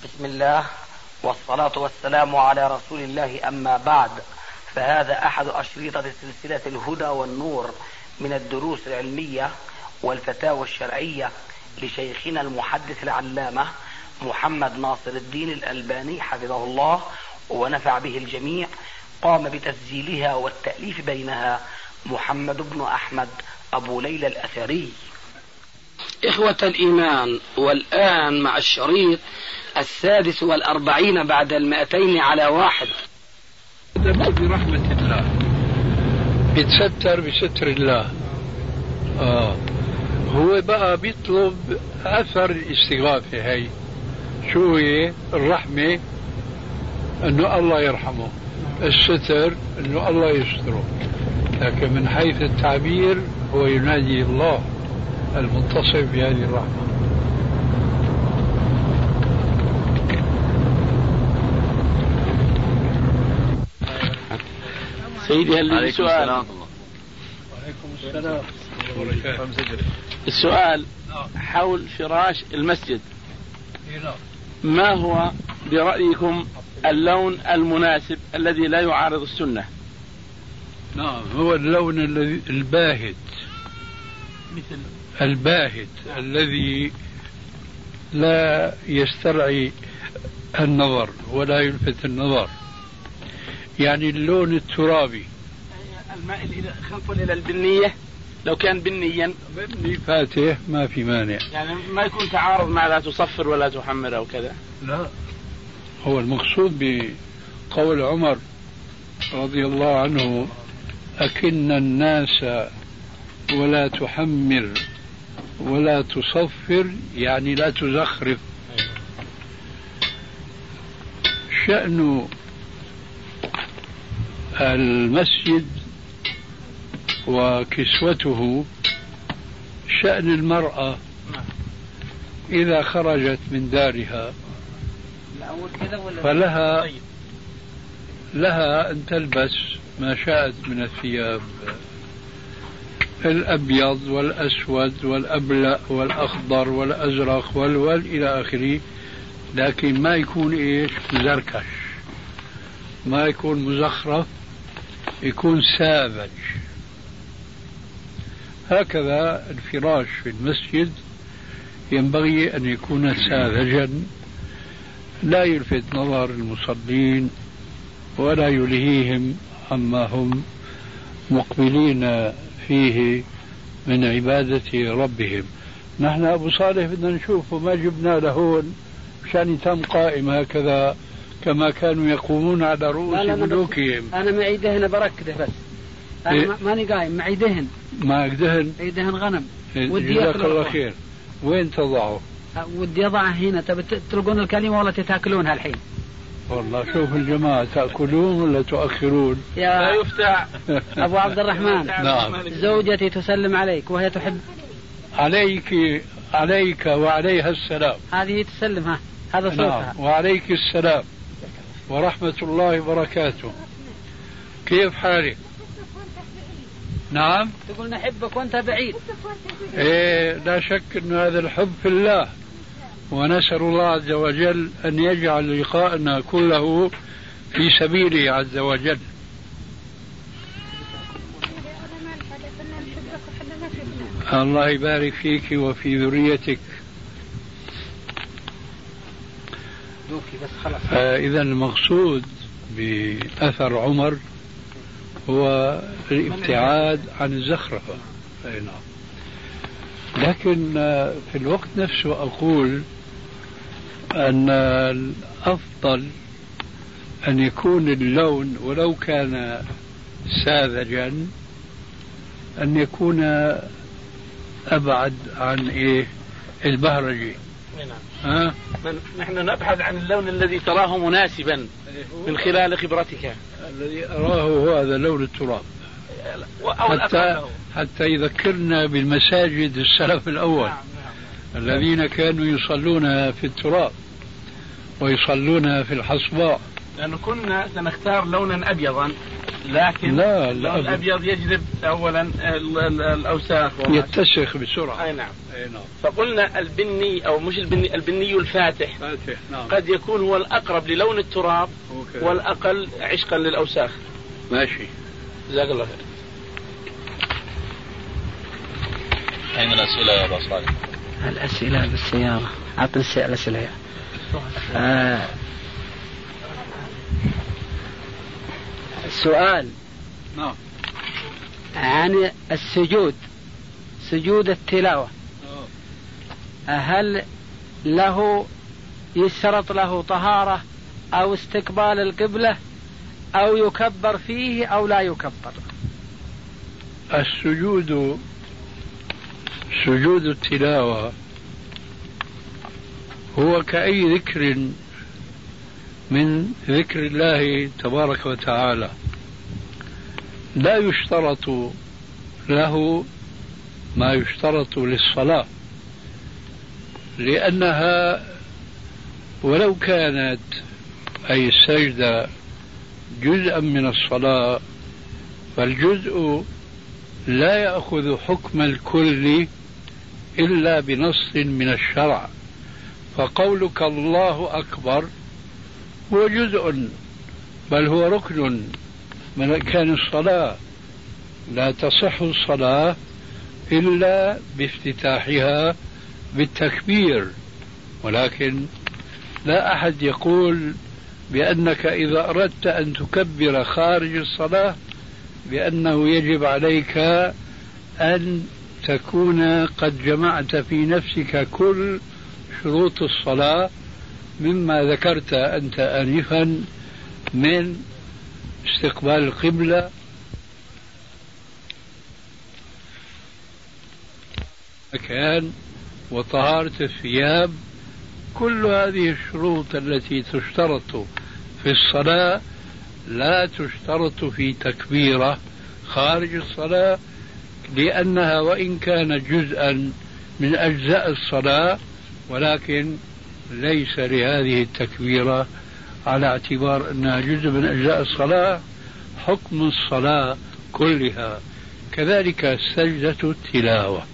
بسم الله والصلاة والسلام على رسول الله، أما بعد، فهذا أحد أشريطة سلسلة الهدى والنور من الدروس العلمية والفتاوى الشرعية لشيخنا المحدث العلامة محمد ناصر الدين الألباني حفظه الله ونفع به الجميع. قام بتسجيلها والتأليف بينها محمد بن أحمد أبو ليلى الأثري. إخوة الإيمان، والآن مع الشريط 46 بعد 200 برحمة الله، بيتستر بستر الله. هو بقى بيطلب أثر الاستغاثة. هي شو هي؟ الرحمة أنه الله يرحمه، الستر أنه الله يستره، لكن من حيث التعبير هو ينادي الله المتصف بهذه الرحمة. سيدي، هل لي سؤال؟ وعليكم السلام. السؤال حول فراش المسجد، ما هو برأيكم اللون المناسب الذي لا يعارض السنة؟ نعم، هو اللون الباهت، مثل الباهت الذي لا يسترعي النظر ولا يلفت النظر، يعني اللون الترابي المائل إلى البنية. لو كان بنيا بني فاتح ما في مانع، يعني ما يكون تعارض مع لا تصفر ولا تحمر أو كذا. لا، هو المقصود بقول عمر رضي الله عنه: أكن الناس ولا تحمر ولا تصفر، يعني لا تزخرف. شأن المسجد وكسوته شأن المرأة إذا خرجت من دارها فلها أن تلبس ما شاءت من الثياب، الأبيض والأسود والأبلأ والأخضر والأزرق إلى آخره، لكن ما يكون مزركش، ما يكون مزخرف، يكون ساذج. هكذا الفراش في المسجد ينبغي أن يكون ساذجا، لا يلفت نظر المصلين ولا يلهيهم عما هم مقبلين فيه من عبادة ربهم. نحن أبو صالح بدنا نشوفه، ما جبنا لهون مشان يتم قائم هكذا كما كانوا يقومون على رؤوس ملوكهم. أنا معي دهن بركده بس، أنا ماني قايم، معي دهن. معك دهن؟ أي دهن غنم. جزاك الله خير. وين تضعه؟ ودي أضعه هنا. تبي تلقون الكلمة ولا تتاكلونها الحين؟ والله شوف الجماعة، تأكلون ولا تؤخرون؟ لا يفتع. أبو عبد الرحمن، نعم، زوجتي تسلم عليك وهي تحب. عليك وعليها السلام. هذه تسلم، هذا صوتها. نعم، وعليك السلام ورحمة الله وبركاته. كيف حالك؟ نعم، تقول نحبك وانت بعيد. لا شك أن هذا الحب في الله، ونسأل الله عز وجل أن يجعل لقاءنا كله في سبيله عز وجل. الله يبارك فيك وفي ذريتك. إذا المقصود بأثر عمر هو الابتعاد عن الزخرفة. لكن في الوقت نفسه أقول أن الأفضل أن يكون اللون ولو كان ساذجا أن يكون أبعد عن البهرجي. نحن نبحث عن اللون الذي تراه مناسبا من خلال خبرتك. الذي أراه هو هذا لون التراب، حتى يذكرنا بالمساجد السلف الأول الذين كانوا يصلون في التراب ويصلون في الحصباء. لأنه كنا سنختار لونا أبيضا لكن لا الأبيض يجذب أولا الأوساخ يتسخ بسرعة. أي نعم. فقلنا البني أو مش البني الفاتح نعم. قد يكون هو الأقرب للون التراب والأقل عشقا للأوساخ. ماشي، جزاك الله خير. أين الأسئلة يا أبا صالح؟ الأسئلة بالسيارة. أعطني الأسئلة. سؤال عن السجود، سجود التلاوة، هل له يشترط له طهارة أو استقبال القبلة أو يكبر فيه أو لا يكبر؟ السجود، سجود التلاوة هو كأي ذكر من ذكر الله تبارك وتعالى، لا يشترط له ما يشترط للصلاة، لأنها ولو كانت أي السجدة جزءا من الصلاة فالجزء لا يأخذ حكم الكل إلا بنص من الشرع. فقولك الله أكبر هو جزء، بل هو ركن من أركان الصلاة، لا تصح الصلاة إلا بافتتاحها بالتكبير. ولكن لا أحد يقول بأنك إذا أردت أن تكبر خارج الصلاة بأنه يجب عليك أن تكون قد جمعت في نفسك كل شروط الصلاة مما ذكرت أنت آنفا من استقبال القبلة مكان وطهارة الثياب. كل هذه الشروط التي تشترط في الصلاة لا تشترط في تكبيرة خارج الصلاة، لأنها وإن كانت جزءا من أجزاء الصلاة ولكن ليس لهذه التكبيرة على اعتبار أنها جزء من أجزاء الصلاة حكم الصلاة كلها. كذلك سجدة التلاوة،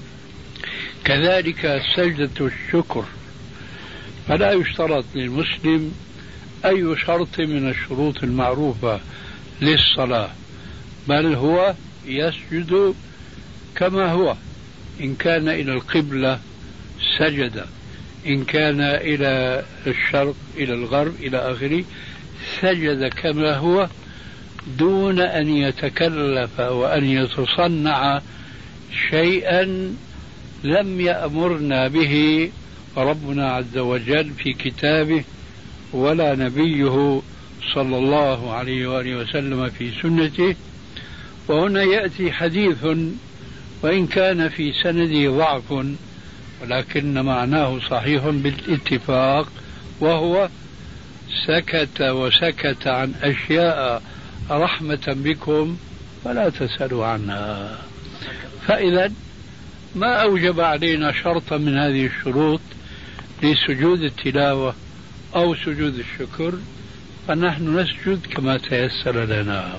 كذلك سجدة الشكر، فلا يشترط للمسلم أي شرط من الشروط المعروفة للصلاة، بل هو يسجد كما هو، إن كان إلى القبلة سجد، إن كان إلى الشرق إلى الغرب إلى آخره سجد كما هو، دون أن يتكلف وأن يتصنع شيئا لم يأمرنا به ربنا عز وجل في كتابه ولا نبيه صلى الله عليه وآله وسلم في سنته. وهنا يأتي حديث وإن كان في سنده ضعف ولكن معناه صحيح بالاتفاق، وهو سكت وسكت عن أشياء رحمة بكم فلا تسألوا عنها. فإذا ما أوجب علينا شرطا من هذه الشروط لسجود التلاوة أو سجود الشكر، فنحن نسجد كما تيسر لنا.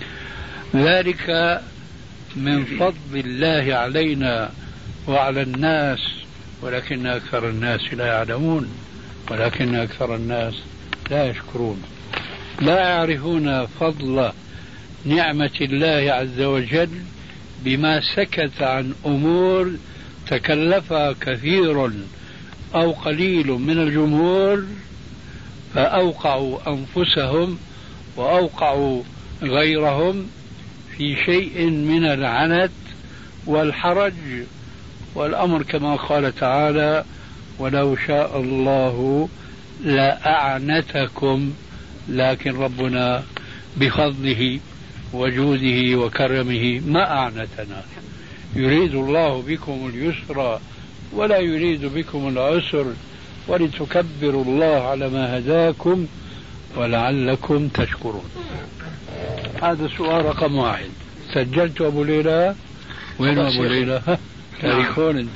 ذلك من فضل الله علينا وعلى الناس، ولكن أكثر الناس لا يعلمون، ولكن أكثر الناس لا يشكرون، لا يعرفون فضل نعمة الله عز وجل بما سكت عن أمور تكلفها كثير أو قليل من الجمهور فأوقعوا أنفسهم وأوقعوا غيرهم في شيء من العنت والحرج. والأمر كما قال تعالى: ولو شاء الله لأعنتكم، لكن ربنا بفضله وجوده وكرمه ما أعنتنا. يريد الله بكم اليسر ولا يريد بكم العسر ولتكبروا الله على ما هداكم ولعلكم تشكرون. هذا سؤال رقم 1. سجلت أبو ليلى؟ وين أبو ليلى؟ تاريخون أنت.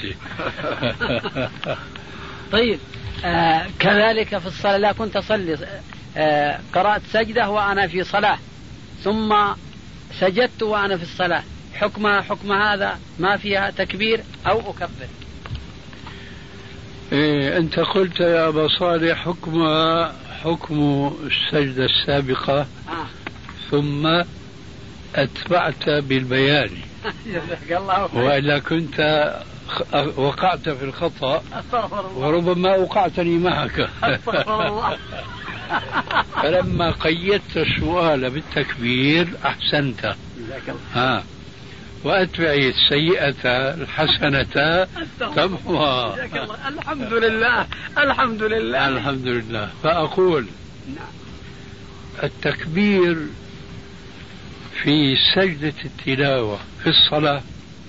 طيب كذلك في الصلاة، لا كنت أصلي قرأت سجدة وأنا في صلاة ثم سجدت وأنا في الصلاة، حكمها حكم هذا، ما فيها تكبير أو أكبر؟ أنت قلت يا أبا صالح حكمها حكم السجدة السابقة ثم أتبعت بالبيان وإلا كنت وقعت في الخطأ وربما أوقعتني معك. فلما قيدت السؤال بالتكبير أحسنت. وأتبعي السيئة الحسنة تمحوها. الحمد لله الحمد لله الحمد لله. فأقول التكبير في سجدة التلاوة في الصلاة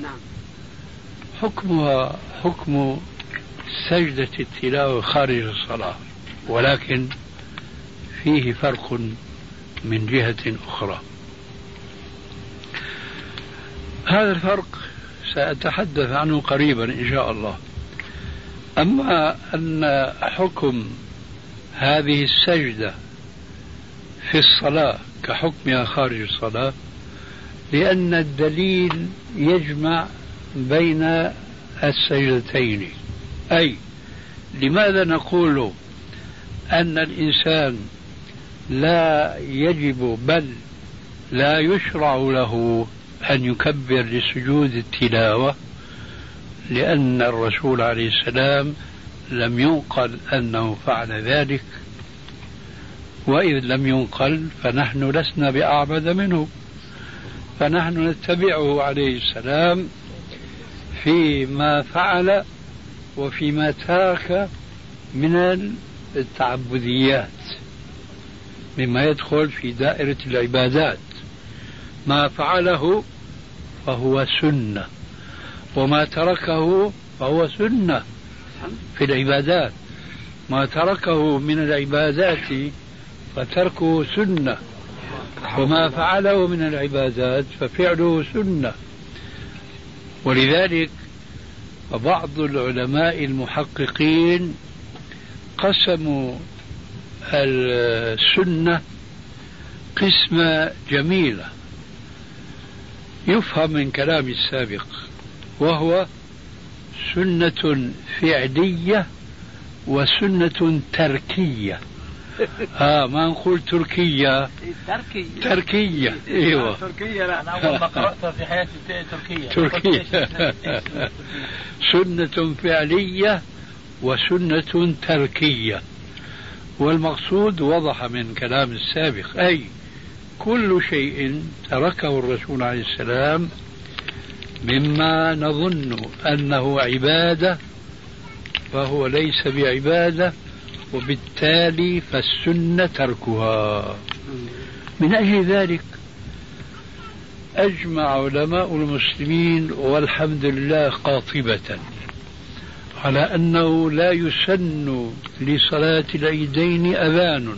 حكمها حكم سجدة التلاوة خارج الصلاة، ولكن فيه فرق من جهة أخرى. هذا الفرق سأتحدث عنه قريبا إن شاء الله. أما أن حكم هذه السجدة في الصلاة كحكمها خارج الصلاة، لأن الدليل يجمع بين السجدتين. أي لماذا نقول أن الإنسان لا يجب بل لا يشرع له أن يكبر لسجود التلاوة؟ لأن الرسول عليه السلام لم ينقل أنه فعل ذلك، وإذ لم ينقل فنحن لسنا بأعبد منه، فنحن نتبعه عليه السلام فيما فعل وفيما ترك من التعبديات مما يدخل في دائرة العبادات. ما فعله فهو سنة، وما تركه فهو سنة في العبادات. ما تركه من العبادات فتركه سنة، وما فعله من العبادات ففعله سنة. ولذلك بعض العلماء المحققين قسموا السنة قسمة جميلة يفهم من كلام السابق، وهو سنة فعلية وسنة تركية. ما نقول تركية، تركية. ايوه تركية. لا انا اول ما قرأتها في حياتي تركية. سنة فعلية وسنة تركية. والمقصود وضح من كلام السابق، أي كل شيء تركه الرسول عليه السلام مما نظن أنه عبادة فهو ليس بعبادة، وبالتالي فالسنة تركها. من أجل ذلك أجمع علماء المسلمين والحمد لله قاطبة على أنه لا يسن لصلاة العيدين أذان.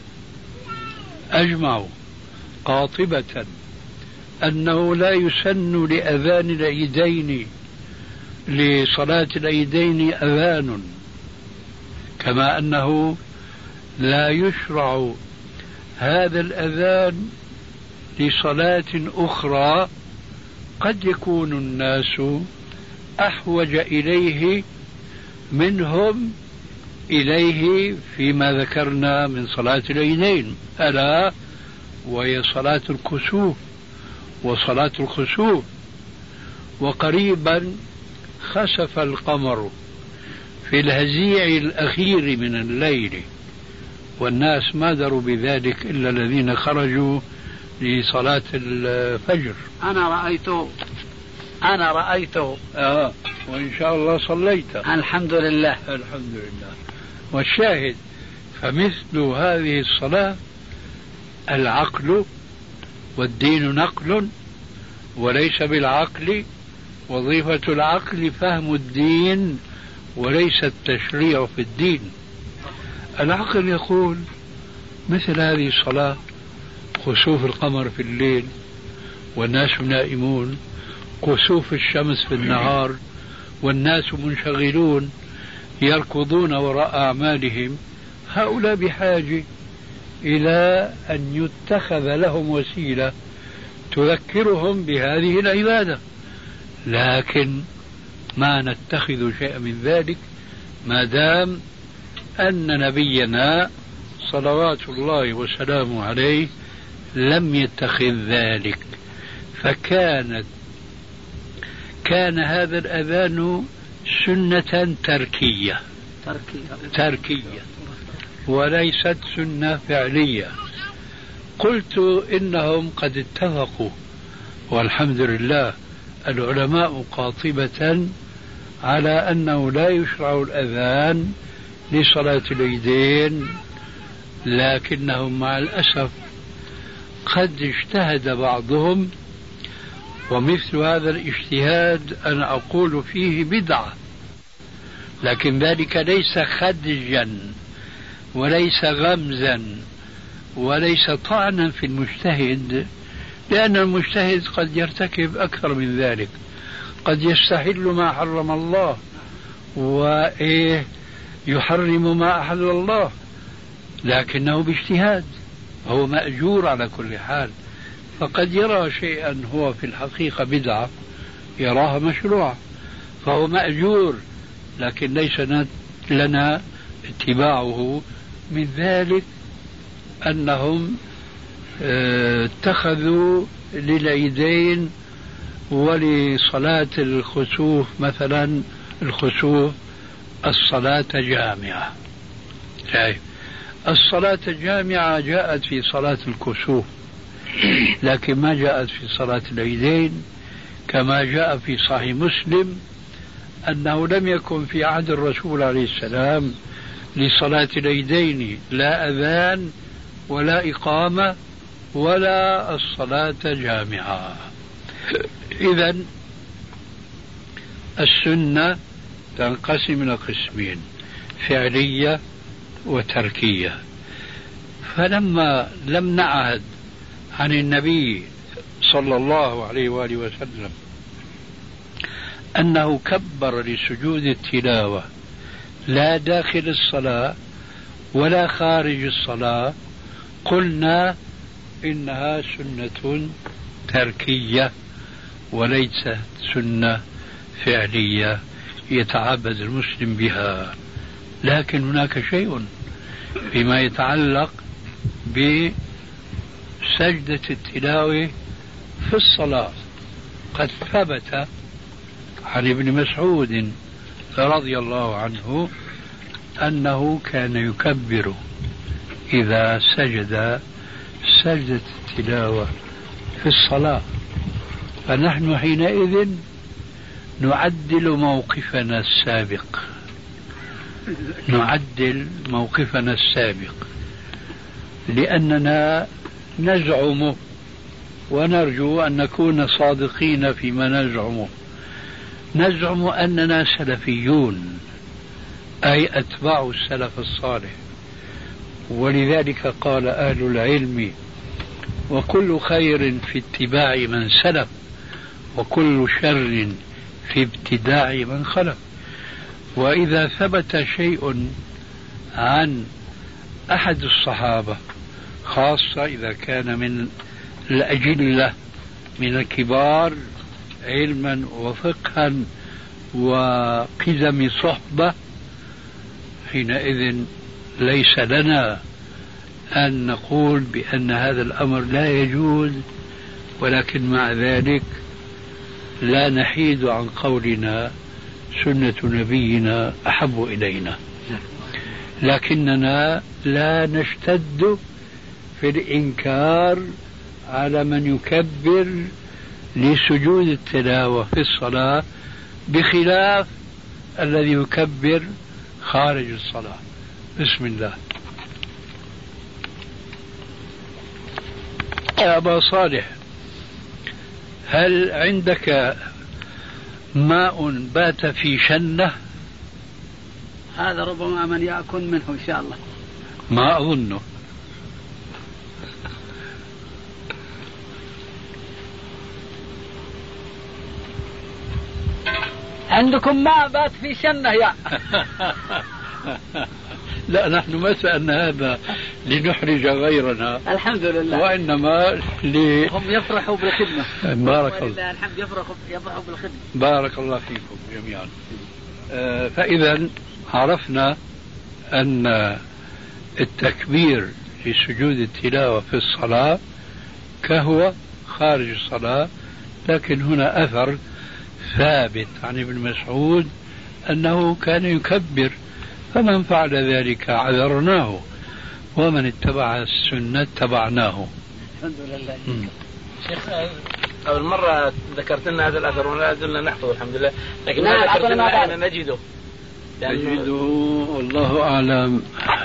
أجمعوا قاطبة أنه لا يسن لأذان العيدين لصلاة العيدين أذان، كما أنه لا يشرع هذا الأذان لصلاة أخرى قد يكون الناس أحوج إليه منهم إليه فيما ذكرنا من صلاة العيدين، ألا وهي صلاة الكسوف وصلاة الخسوف. وقريبا خسف القمر في الهزيع الأخير من الليل، والناس ما دروا بذلك إلا الذين خرجوا لصلاة الفجر. أنا رأيته وإن شاء الله صليت. الحمد لله الحمد لله. والشاهد فمثل هذه الصلاة العقل، والدين نقل وليس بالعقل، وظيفة العقل فهم الدين وليس التشريع في الدين. العقل يقول مثل هذه الصلاة خسوف القمر في الليل والناس نائمون، كسوف الشمس في النهار والناس منشغلون يركضون وراء أعمالهم، هؤلاء بحاجة إلى أن يتخذ لهم وسيلة تذكرهم بهذه العبادة، لكن ما نتخذ شيئا من ذلك ما دام أن نبينا صلوات الله وسلامه عليه لم يتخذ ذلك. كان هذا الأذان سنة تركية وليست سنة فعلية. قلت إنهم قد اتفقوا والحمد لله العلماء قاطبة على أنه لا يشرع الأذان لصلاة العيدين، لكنهم مع الأسف قد اجتهد بعضهم، ومثل هذا الاجتهاد أنا أقول فيه بدعة، لكن ذلك ليس خدجا وليس غمزا وليس طعنا في المجتهد، لأن المجتهد قد يرتكب أكثر من ذلك، قد يستحل ما حرم الله ويحرم ما أحل الله، لكنه باجتهاد هو مأجور على كل حال. فقد يرى شيئا هو في الحقيقة بدعة يراها مشروعة فهو مأجور، لكن ليس لنا اتباعه. من ذلك أنهم اتخذوا للعيدين ولصلاة الخسوف مثلا الصلاة جامعة. الصلاة الجامعة جاءت في صلاة الكسوف، لكن ما جاءت في صلاة العيدين، كما جاء في صحيح مسلم أنه لم يكن في عهد الرسول عليه السلام لصلاة العيدين لا أذان ولا إقامة ولا الصلاة جامعة. إذن السنة تنقسم إلى قسمين، فعلية وتركية. فلما لم نعهد عن النبي صلى الله عليه وآله وسلم أنه كبر لسجود التلاوة لا داخل الصلاة ولا خارج الصلاة، قلنا إنها سنة تركية وليست سنة فعلية يتعبد المسلم بها. لكن هناك شيء فيما يتعلق بسجدة التلاوة في الصلاة. قد ثبت عن ابن مسعود رضي الله عنه أنه كان يكبر إذا سجد سجدة التلاوة في الصلاة، فنحن حينئذ نعدل موقفنا السابق لأننا نزعم ونرجو أن نكون صادقين فيما نزعم أننا سلفيون، أي أتباع السلف الصالح. ولذلك قال أهل العلم: وكل خير في اتباع من سلف وكل شر في ابتداع من خلف. وإذا ثبت شيء عن أحد الصحابة، خاصة إذا كان من الأجلة من الكبار علما وفقها وقدم صحبة، حينئذ ليس لنا أن نقول بأن هذا الأمر لا يجوز، ولكن مع ذلك لا نحيد عن قولنا سنة نبينا أحب إلينا، لكننا لا نشتد في الإنكار على من يكبر لسجود التلاوة في الصلاة بخلاف الذي يكبر خارج الصلاة. بسم الله. يا أبا صالح، هل عندك ماء بات في شنة؟ هذا ربما من يأكل منه إن شاء الله. ما أظنه. عندكم ماء بات في شنة يا لا نحن ما سألنا هذا لنحرج غيرنا، الحمد لله، وإنما هم يفرحوا بالخدمة. بارك الله. ولله الحمد، يفرحوا بالخدمة. بارك الله فيكم جميعا. فإذا عرفنا أن التكبير في سجود التلاوة في الصلاة كهو خارج الصلاة، لكن هنا أثر ثابت عن ابن مسعود أنه كان يكبر، فمن فعل ذلك عذرناه، ومن اتبع السنة اتبعناه. الحمد لله. شيخ أول مرة ذكرت لنا هذا الأثر ولا زلنا نحفظه الحمد لله، لكن ما ذكرت لنا أن نجده والله أعلم.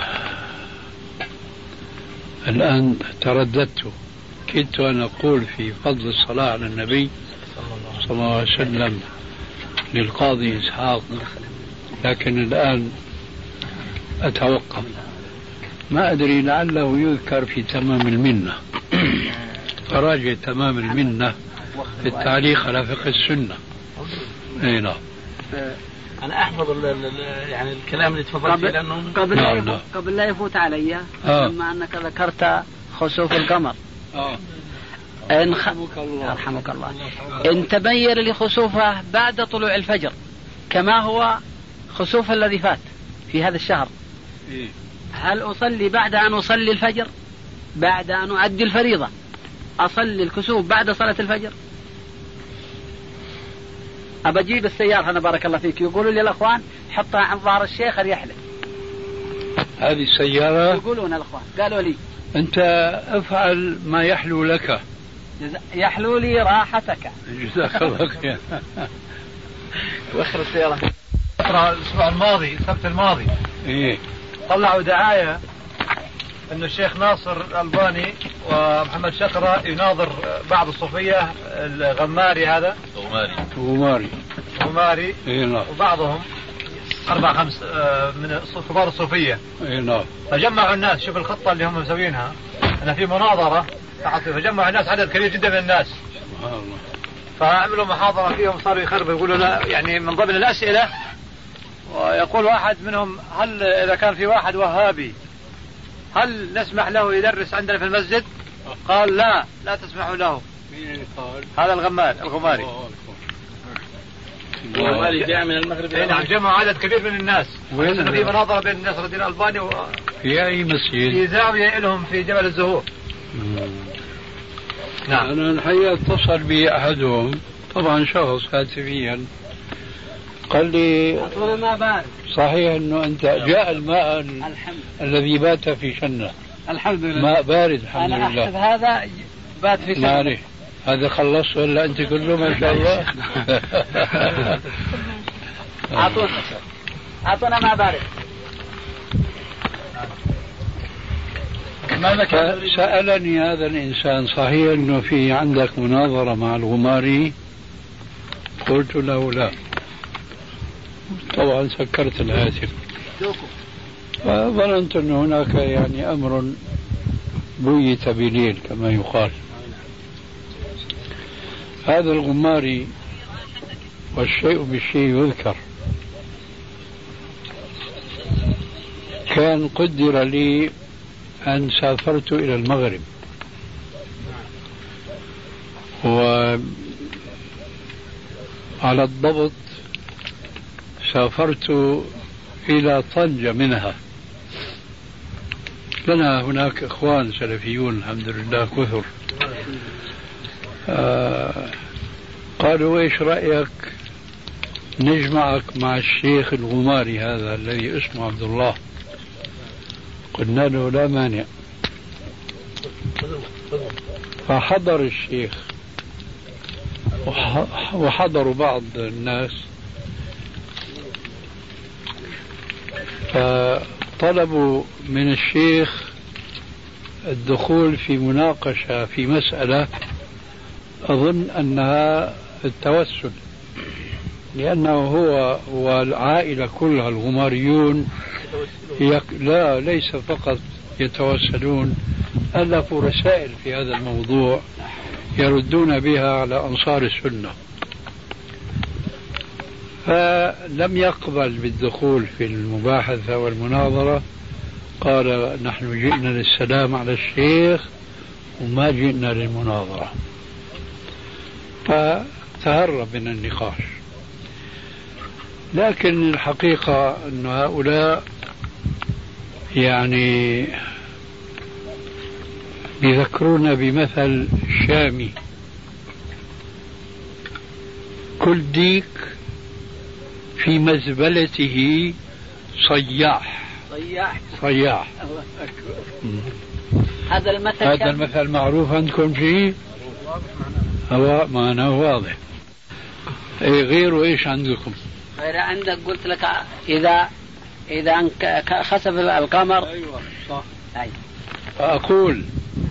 الآن ترددت، كنت أن أقول في فضل الصلاة على النبي صلى الله عليه وسلم للقاضي إسحاق، لكن الآن أتوقف. ما أدري لعله يذكر في تمام المنة، فراجع تمام المنة في التعليق على فقه السنة. أي نعم. أنا أحفظ يعني الكلام اللي تفضلت فيه لأنه قبل لا يفوت علي، بما أنك ذكرت خسوف القمر. رحمك الله. إن تبين لي خسوفه بعد طلوع الفجر كما هو خسوف الذي فات في هذا الشهر، هل أصلي بعد أن أصلي الفجر، بعد أن أؤدي الفريضة أصلي الكسوف بعد صلاة الفجر؟ أبجيب السيارة أنا بارك الله فيك، يقولوا لي الأخوان حطها عن ظهر الشيخ يحلف. هذه السيارة يقولون الأخوان، قالوا لي أنت افعل ما يحلو لك. يحلو لي راحتك. جزاك الله خير. وخر السيارة. الأسبوع الماضي السبت الماضي طلعوا دعاية أن الشيخ ناصر الألباني ومحمد شقرة يناظر بعض الصوفية، الغماري هذا غماري وبعضهم 4-5 من كبار الصوفية. فجمعوا الناس، شوف الخطة اللي هم مسوينها، أنا في مناظرة فجمعوا الناس عدد كبير جدا من الناس، فعملوا محاضرة فيهم، صاروا يخربوا يقولوا لا، يعني من ضمن الأسئلة ويقول واحد منهم هل إذا كان في واحد وهابي هل نسمح له يدرس عندنا في المسجد؟ قال لا تسمحوا له. هذا الغماري جاء من المغرب. نعم، جمعوا عدد كبير من الناس. في مناظرة بين نصر الدين الألباني في أي مسجد؟ في زاوية لهم في جبل الزهور. نعم. أنا الحقيقة اتصل بي أحدهم، طبعا شخص هاتفيا، قال لي صحيح أنه أنت جاء الماء الذي بات في شنة. الحمد لله، ماء بارد الحمد لله. أنا أحسب هذا بات في شنة. هذا خلص ولا أنت كله ما شاء الله. أعطونا ماء بارد. سألني هذا الإنسان صحيح أنه في عندك مناظرة مع الغماري؟ قلت له لا، طبعا سكرت الهاتف، وظننت أن هناك يعني أمر بيت بليل كما يقال. هذا الغماري والشيء بالشيء يذكر، كان قدر لي أن سافرت إلى المغرب، وعلى الضبط سافرت إلى طنجة منها. لنا هناك إخوان سلفيون الحمد لله كثر. قالوا إيش رأيك نجمعك مع الشيخ الغماري هذا الذي اسمه عبد الله؟ قلنا له لا مانع. فحضر الشيخ وحضروا بعض الناس، فطلبوا من الشيخ الدخول في مناقشة في مسألة أظن أنها التوسل، لأنه هو والعائلة كلها الغماريون لا ليس فقط يتوسلون، ألفوا رسائل في هذا الموضوع يردون بها على أنصار السنة، فلم يقبل بالدخول في المباحثة والمناظرة قال نحن جئنا للسلام على الشيخ وما جئنا للمناظرة، فتهرب من النقاش. لكن الحقيقة أن هؤلاء يعني يذكرون بمثل شامي: كل ديك في مزبلته صياح. هذا المثل معروف عندكم شيء؟ هو معناه واضح. غيره ايش عندكم؟ غير عندك قلت لك إذا خسف القمر. أيوة صح. أقول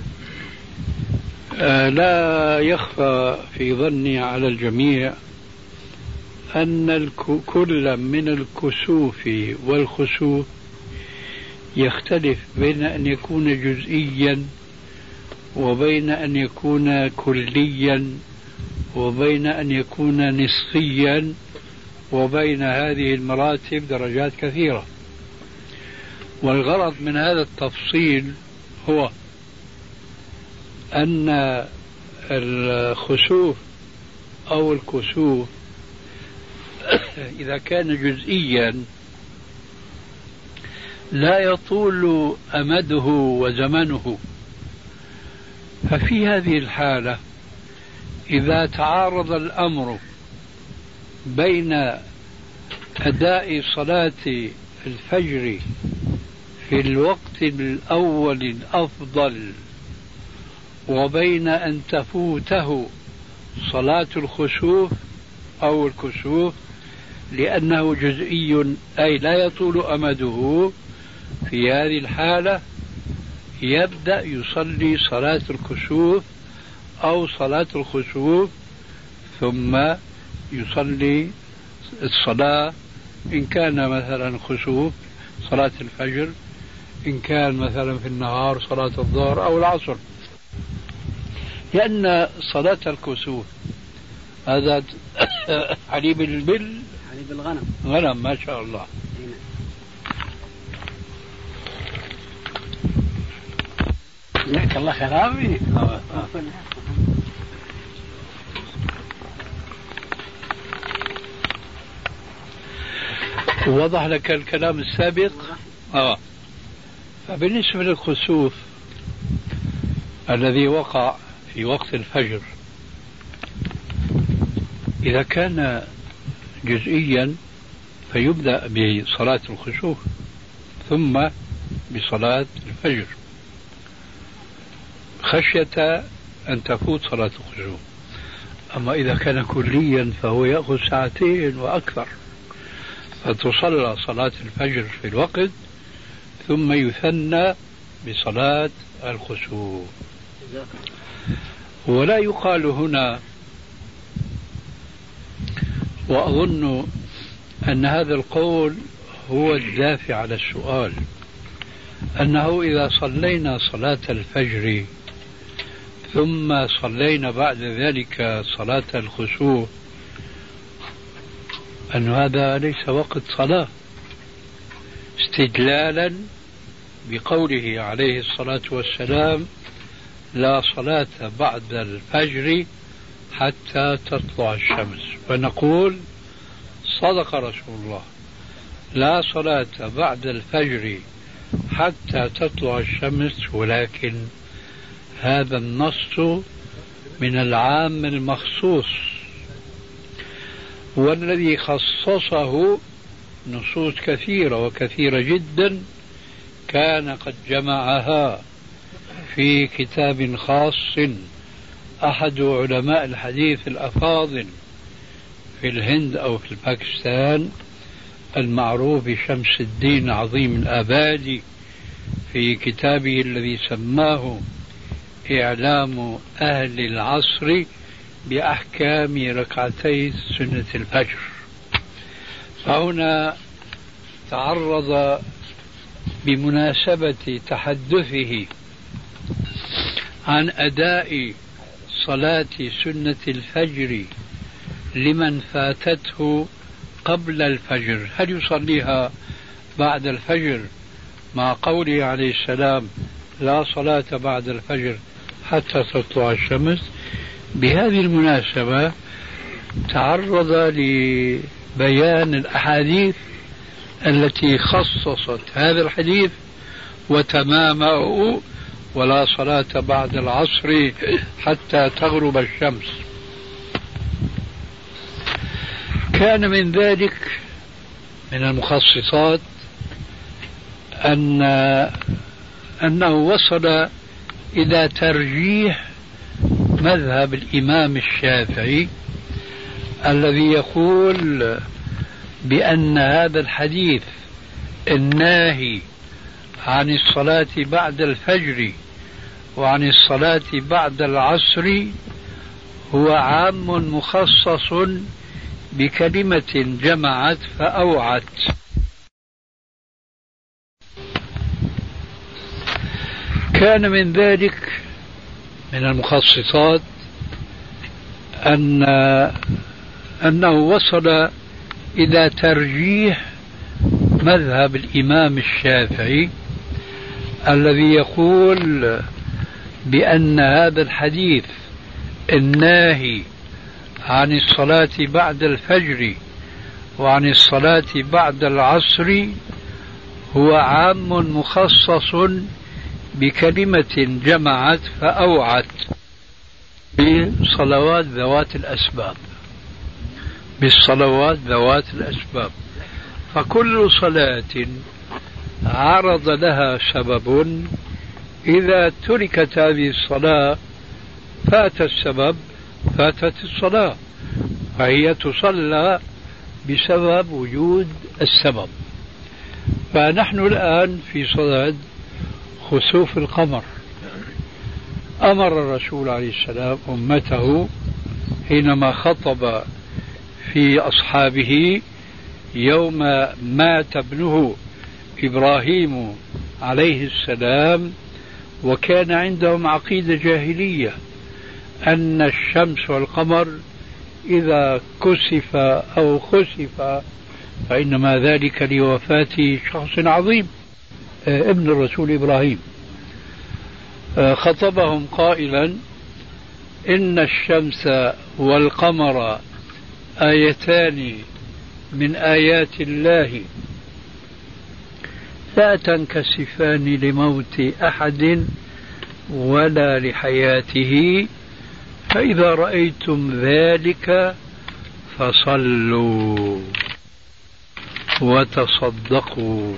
لا يخفى في ظني على الجميع أن كل من الكسوف والخسوف يختلف بين أن يكون جزئيا وبين أن يكون كليا وبين أن يكون نسخيا، وبين هذه المراتب درجات كثيرة. والغرض من هذا التفصيل هو أن الخسوف أو الكسوف إذا كان جزئيا لا يطول أمده وزمنه، ففي هذه الحالة إذا تعارض الأمر بين أداء صلاة الفجر في الوقت الأول الأفضل وبين أن تفوته صلاة الخسوف أو الكسوف لأنه جزئي أي لا يطول أمده، في هذه الحالة يبدأ يصلي صلاة الكسوف أو صلاة الخسوف ثم يصلي الصلاة إن كان مثلا خسوف صلاة الفجر، إن كان مثلا في النهار صلاة الظهر أو العصر. لأن صلاة الكسوف هذا حليب البل، حليب الغنم، غنم ما شاء الله. جزاك الله خير. وضح لك الكلام السابق. فبالنسبة للخسوف الذي وقع في وقت الفجر، إذا كان جزئيا فيبدأ بصلاة الخسوف ثم بصلاة الفجر خشية أن تفوت صلاة الخسوف. أما إذا كان كليا فهو يأخذ ساعتين وأكثر، فتصلى صلاة الفجر في الوقت ثم يثنى بصلاة الخسوف. ولا يقال هنا، وأظن أن هذا القول هو الدافع على السؤال، أنه إذا صلينا صلاة الفجر ثم صلينا بعد ذلك صلاة الخسوف أن هذا ليس وقت صلاة، استدلالا بقوله عليه الصلاة والسلام: لا صلاة بعد الفجر حتى تطلع الشمس. فنقول صدق رسول الله، لا صلاة بعد الفجر حتى تطلع الشمس، ولكن هذا النص من العام المخصوص، والذي خصصه نصوص كثيرة وكثيرة جدا كان قد جمعها في كتاب خاص أحد علماء الحديث الأفاضل في الهند أو في باكستان المعروف بشمس الدين عظيم الآبادي، في كتابه الذي سماه إعلام أهل العصر بأحكام ركعتي سنة الفجر. فهنا تعرض بمناسبة تحدثه عن أداء صلاة سنة الفجر لمن فاتته قبل الفجر، هل يصليها بعد الفجر مع قوله عليه السلام لا صلاة بعد الفجر حتى تطلع الشمس، بهذه المناسبة تعرض لبيان الأحاديث التي خصصت هذا الحديث وتمامه ولا صلاة بعد العصر حتى تغرب الشمس. كان من ذلك من المخصصات أنه وصل إلى ترجيح مذهب الإمام الشافعي الذي يقول بأن هذا الحديث الناهي عن الصلاة بعد الفجر وعن الصلاة بعد العصر هو عام مخصص بكلمة جمعت فأوعت. كان من ذلك من المخصصات أنه وصل إلى ترجيح مذهب الإمام الشافعي الذي يقول بأن هذا الحديث الناهي عن الصلاة بعد الفجر وعن الصلاة بعد العصر هو عام مخصص بكلمة جمعت فأوعت بالصلوات ذوات الأسباب، بالصلوات ذوات الأسباب. فكل صلاة عرض لها سبب إذا تركت هذه الصلاة فات السبب، فاتت الصلاة، فهي تصلى بسبب وجود السبب. فنحن الآن في صدد خسوف القمر. أمر الرسول عليه السلام أمته حينما خطب في أصحابه يوم مات ابنه إبراهيم عليه السلام، وكان عندهم عقيدة جاهلية أن الشمس والقمر إذا كسف أو خسف فإنما ذلك لوفاة شخص عظيم ابن الرسول إبراهيم. خطبهم قائلا إن الشمس والقمر آيتان من آيات الله لا تنكسفان لموت أحد ولا لحياته، فإذا رأيتم ذلك فصلوا وتصدقوا،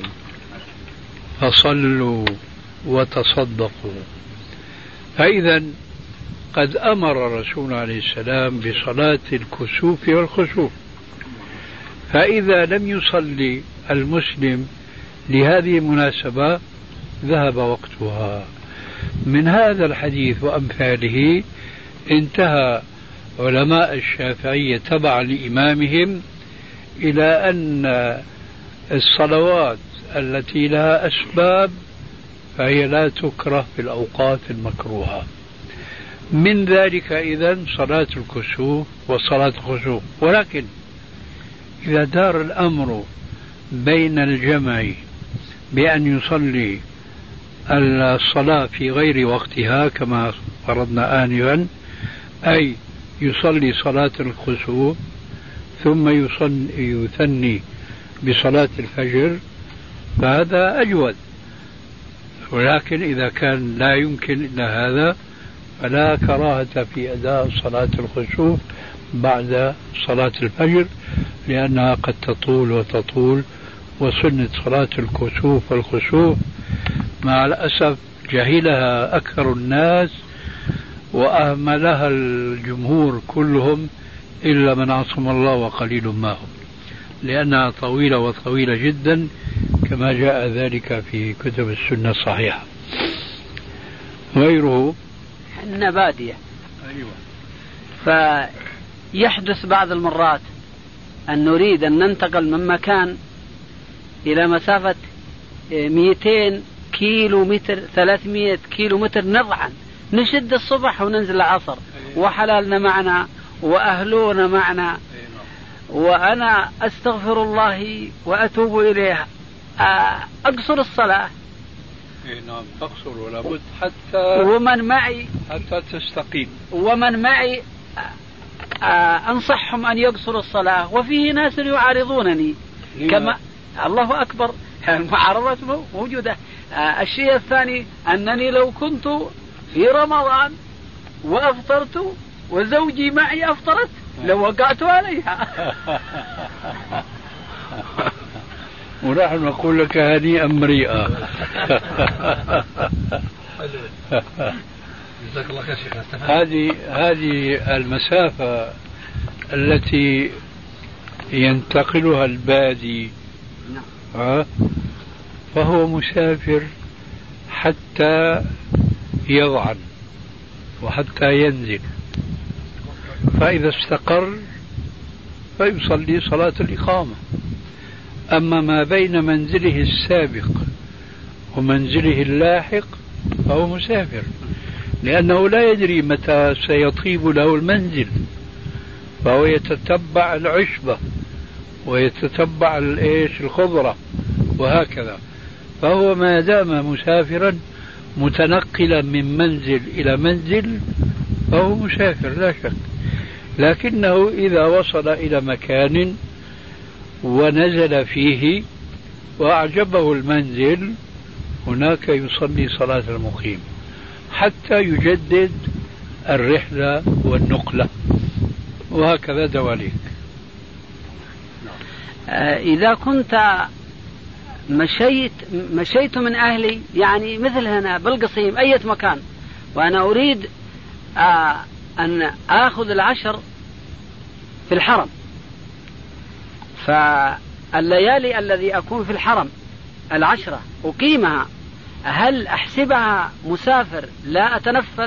فصلوا وتصدقوا. فإذا قد أمر الرسول عليه السلام بصلاة الكسوف والخسوف، فإذا لم يصلي المسلم لهذه المناسبة ذهب وقتها. من هذا الحديث وأمثاله انتهى علماء الشافعية تبعا لإمامهم إلى أن الصلوات التي لها أسباب فهي لا تكره في الأوقات المكروهة. من ذلك إذن صلاة الكسوف وصلاة الخسوف. ولكن إذا دار الأمر بين الجمع بأن يصلي الصلاة في غير وقتها كما فرضنا آنفا، أي يصلي صلاة الكسوف ثم يثني بصلاة الفجر، فهذا أجود. ولكن إذا كان لا يمكن إلا هذا فلا كراهة في أداء صلاة الكسوف بعد صلاة الفجر، لأنها قد تطول وتطول. وسنة صلاة الكسوف والخسوف مع الأسف جهلها أكثر الناس وأهملها الجمهور كلهم إلا من عصم الله وقليل ما هم، لأنها طويلة وطويلة جدا كما جاء ذلك في كتب السنة الصحيحة. غيره النبادية. أيوة. فيحدث بعض المرات أن نريد أن ننتقل من مكان إلى مسافة 200 كيلو متر 300 كيلو متر نضعا، نشد الصبح وننزل العصر وحلالنا معنا وأهلونا معنا، وأنا أستغفر الله وأتوب إليه، أقصر الصلاة نعم تقصر ولا بد حتى حتى تستقيم. ومن معي أنصحهم أن يقصروا الصلاة، وفيه ناس يعارضونني كما الله أكبر. المعارضة موجودة. الشيء الثاني أنني لو كنت في رمضان وأفطرت وزوجي معي أفطرت لو وقعت عليها. ونحن نقول لك هنيئا مريئا. جزاك الله خير شيخنا. هذه المسافة التي ينتقلها البادي فهو مسافر حتى يضعن وحتى ينزل، فإذا استقر فيصلي صلاة الإقامة. أما ما بين منزله السابق ومنزله اللاحق فهو مسافر، لأنه لا يدري متى سيطيب له المنزل، فهو يتتبع العشبة ويتتبع الخضرة وهكذا. فهو ما دام مسافرا متنقلا من منزل إلى منزل فهو مسافر لا شك. لكنه إذا وصل إلى مكان ونزل فيه وأعجبه المنزل هناك يصلي صلاة المقيم حتى يجدد الرحلة والنقلة، وهكذا دواليك. إذا كنت مشيت من أهلي، يعني مثل هنا بالقصيم أي مكان، وأنا أريد أن آخذ العشر في الحرم، فالليالي الذي أكون في الحرم العشرة أقيمها، هل أحسبها مسافر لا أتنفل؟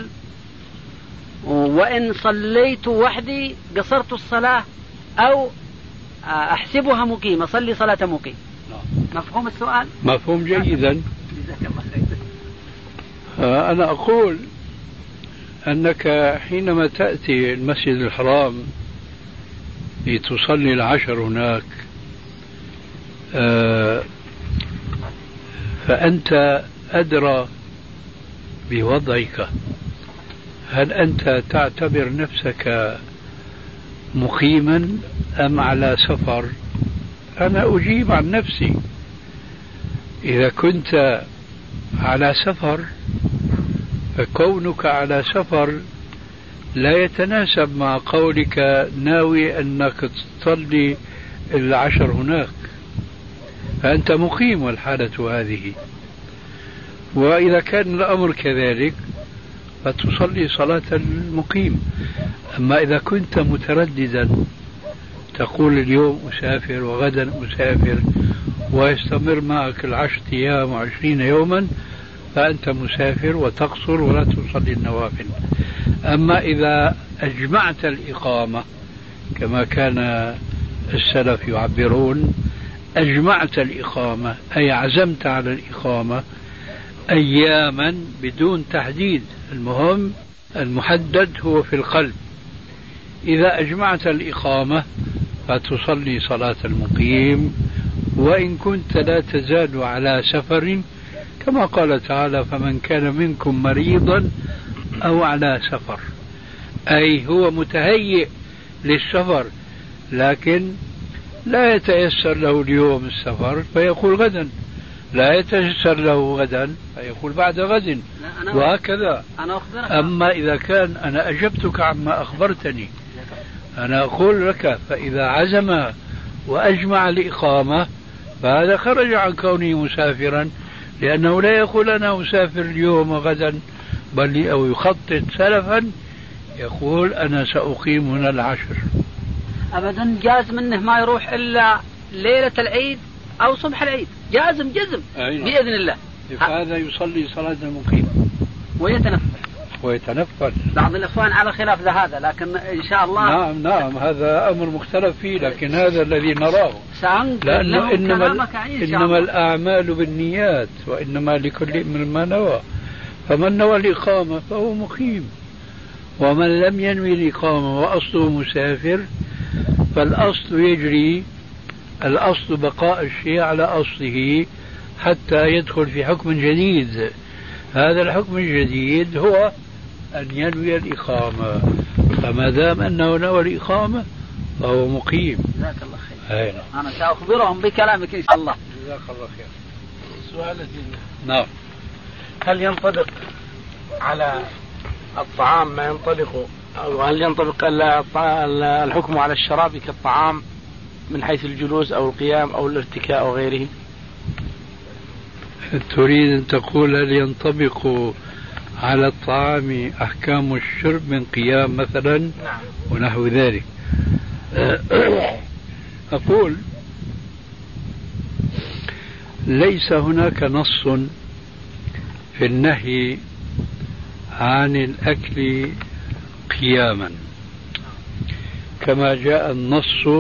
وإن صليت وحدي قصرت الصلاة، أو أحسبها مقيم أصلي صلاة مقيم؟ مفهوم السؤال؟ مفهوم جيدا. أنا أقول أنك حينما تأتي المسجد الحرام لتصلي العشر هناك فأنت أدرى بوضعك. هل أنت تعتبر نفسك مقيما أم على سفر؟ أنا أجيب عن نفسي. إذا كنت على سفر فكونك على سفر لا يتناسب مع قولك ناوي أنك تصلي العشر هناك، فأنت مقيم والحالة هذه. وإذا كان الأمر كذلك فتصلي صلاة المقيم. أما إذا كنت مترددا تقول اليوم أسافر وغدا أسافر ويستمر معك 10 أيام و20 يوما فأنت مسافر وتقصر ولا تصلي النوافل. أما إذا أجمعت الإقامة كما كان السلف يعبرون، أجمعت الإقامة أي عزمت على الإقامة أياما بدون تحديد، المهم المحدد هو في القلب. إذا أجمعت الإقامة فتصلي صلاة المقيم، وإن كنت لا تزال على سفر كما قال تعالى فمن كان منكم مريضا أو على سفر، أي هو متهيئ للسفر لكن لا يتيسر له اليوم السفر فيقول غدا، لا يتيسر له غدا فيقول بعد غد، وهكذا. أما إذا كان أنا أجبتك عما أخبرتني، أنا أقول لك فإذا عزم وأجمع الإقامة فهذا خرج عن كونه مسافرا، لأنه لا يقول أنا مسافر اليوم وغدا، بل أو يخطط سلفا يقول أنا سأقيم هنا العشر. أبدا جاز منه ما يروح إلا ليلة العيد أو صبح العيد، جازم جزم بإذن الله. فهذا يصلي صلاة المقيم ويتنفل. بعض الإخوان على خلاف هذا، لكن إن شاء الله نعم هذا أمر مختلف فيه، لكن هذا الذي نراه، لأنه إنما الأعمال بالنيات وإنما لكل من ما نوى، فمن نوى الإقامة فهو مقيم، ومن لم ينوي الإقامة وأصله مسافر فالأصل يجري، الأصل بقاء الشيء على أصله حتى يدخل في حكم جديد. هذا الحكم الجديد هو أن ينوي الإقامة، فما دام أنه نوى الإقامة فهو مقيم. جزاك الله خير. أنا سأخبرهم بكلامك إن شاء الله. جزاك الله خير. السؤال نعم. هل ينطبق على الطعام ما ينطبق، أو هل ينطبق الحكم على الشراب كالطعام من حيث الجلوس أو القيام أو الارتكاء أو غيره؟ تريد أن تقول هل ينطبق على الطعام أحكام الشرب من قيام مثلا؟ نعم. ونحو ذلك. أقول ليس هناك نص في النهي عن الأكل قياما كما جاء النص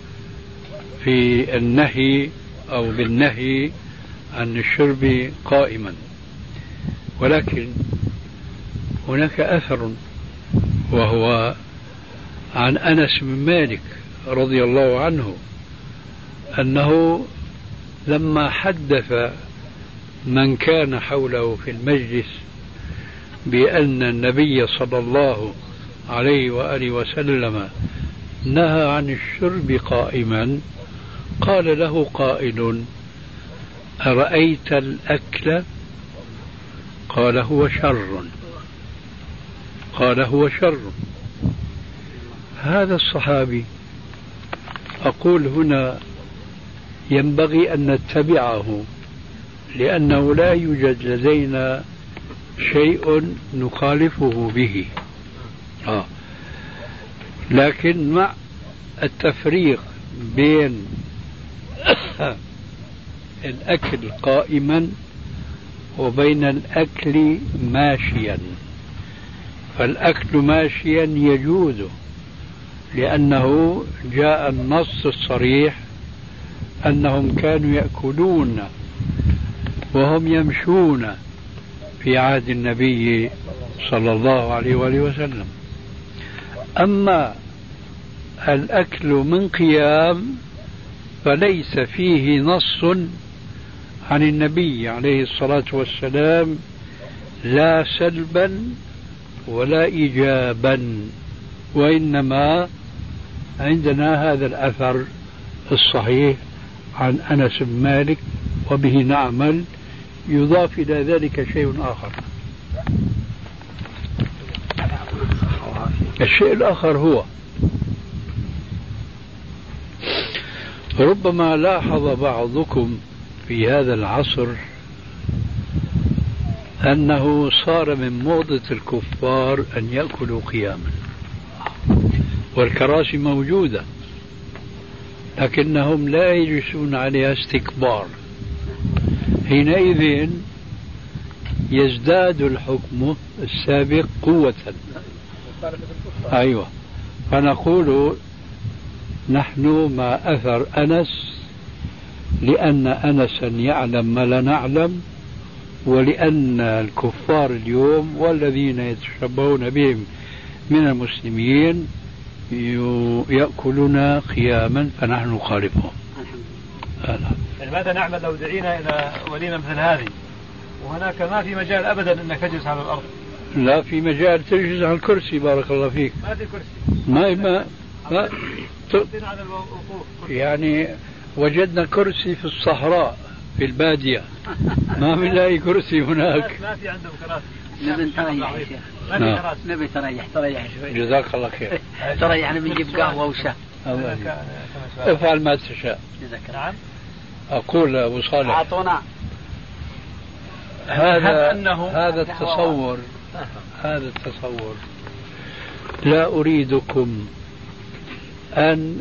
في النهي أو بالنهي عن الشرب قائما، ولكن هناك أثر وهو عن أنس بن مالك رضي الله عنه أنه لما حدث من كان حوله في المجلس بأن النبي صلى الله عليه وآله وسلم نهى عن الشرب قائما، قال له قائل: أرأيت الأكل؟ قال هو شر. قال هو شر. هذا الصحابي أقول هنا ينبغي أن نتبعه، لأنه لا يوجد لدينا شيء نخالفه به. لكن مع التفريق بين الأكل قائما وبين الأكل ماشيا، فالأكل ماشيا يجوز لأنه جاء النص الصريح أنهم كانوا يأكلون وهم يمشون في عهد النبي صلى الله عليه وآله وسلم. أما الأكل من قيام فليس فيه نص عن النبي عليه الصلاة والسلام لا سلبا ولا إيجابا، وإنما عندنا هذا الأثر الصحيح عن أنس بن مالك وبه نعمل. يضاف إلى ذلك شيء آخر. الشيء الآخر هو ربما لاحظ بعضكم في هذا العصر أنه صار من موضة الكفار أن يأكلوا قياما، والكراسي موجودة لكنهم لا يجلسون عليها استكبار. حينئذ يزداد الحكم السابق قوة. أيوة، فنقول نحن مع أثر أنس، لأن أنسا يعلم ما لا نعلم، ولأن الكفار اليوم والذين يتشبهون بهم من المسلمين يأكلون قياما فنحن نخالفهم. ماذا نعمل لو دعينا إلى وليمة مثل هذه وهناك ما في مجال أبدا أنك تجلس على الأرض؟ لا في مجال تجلس على الكرسي. بارك الله فيك. ما في كرسي. ما يعني وجدنا كرسي في الصحراء في البادية، ما بنلاقي كرسي هناك. ما في عندهم كراسي. نبي نتريح يا شيخ. نبي تريح شوي. جزاك الله خير. تريح نجيب قهوة وشاي. افعل ما تشاء. نعم. أقول أبو صالح أعطونا هذا التصور لا أريدكم أن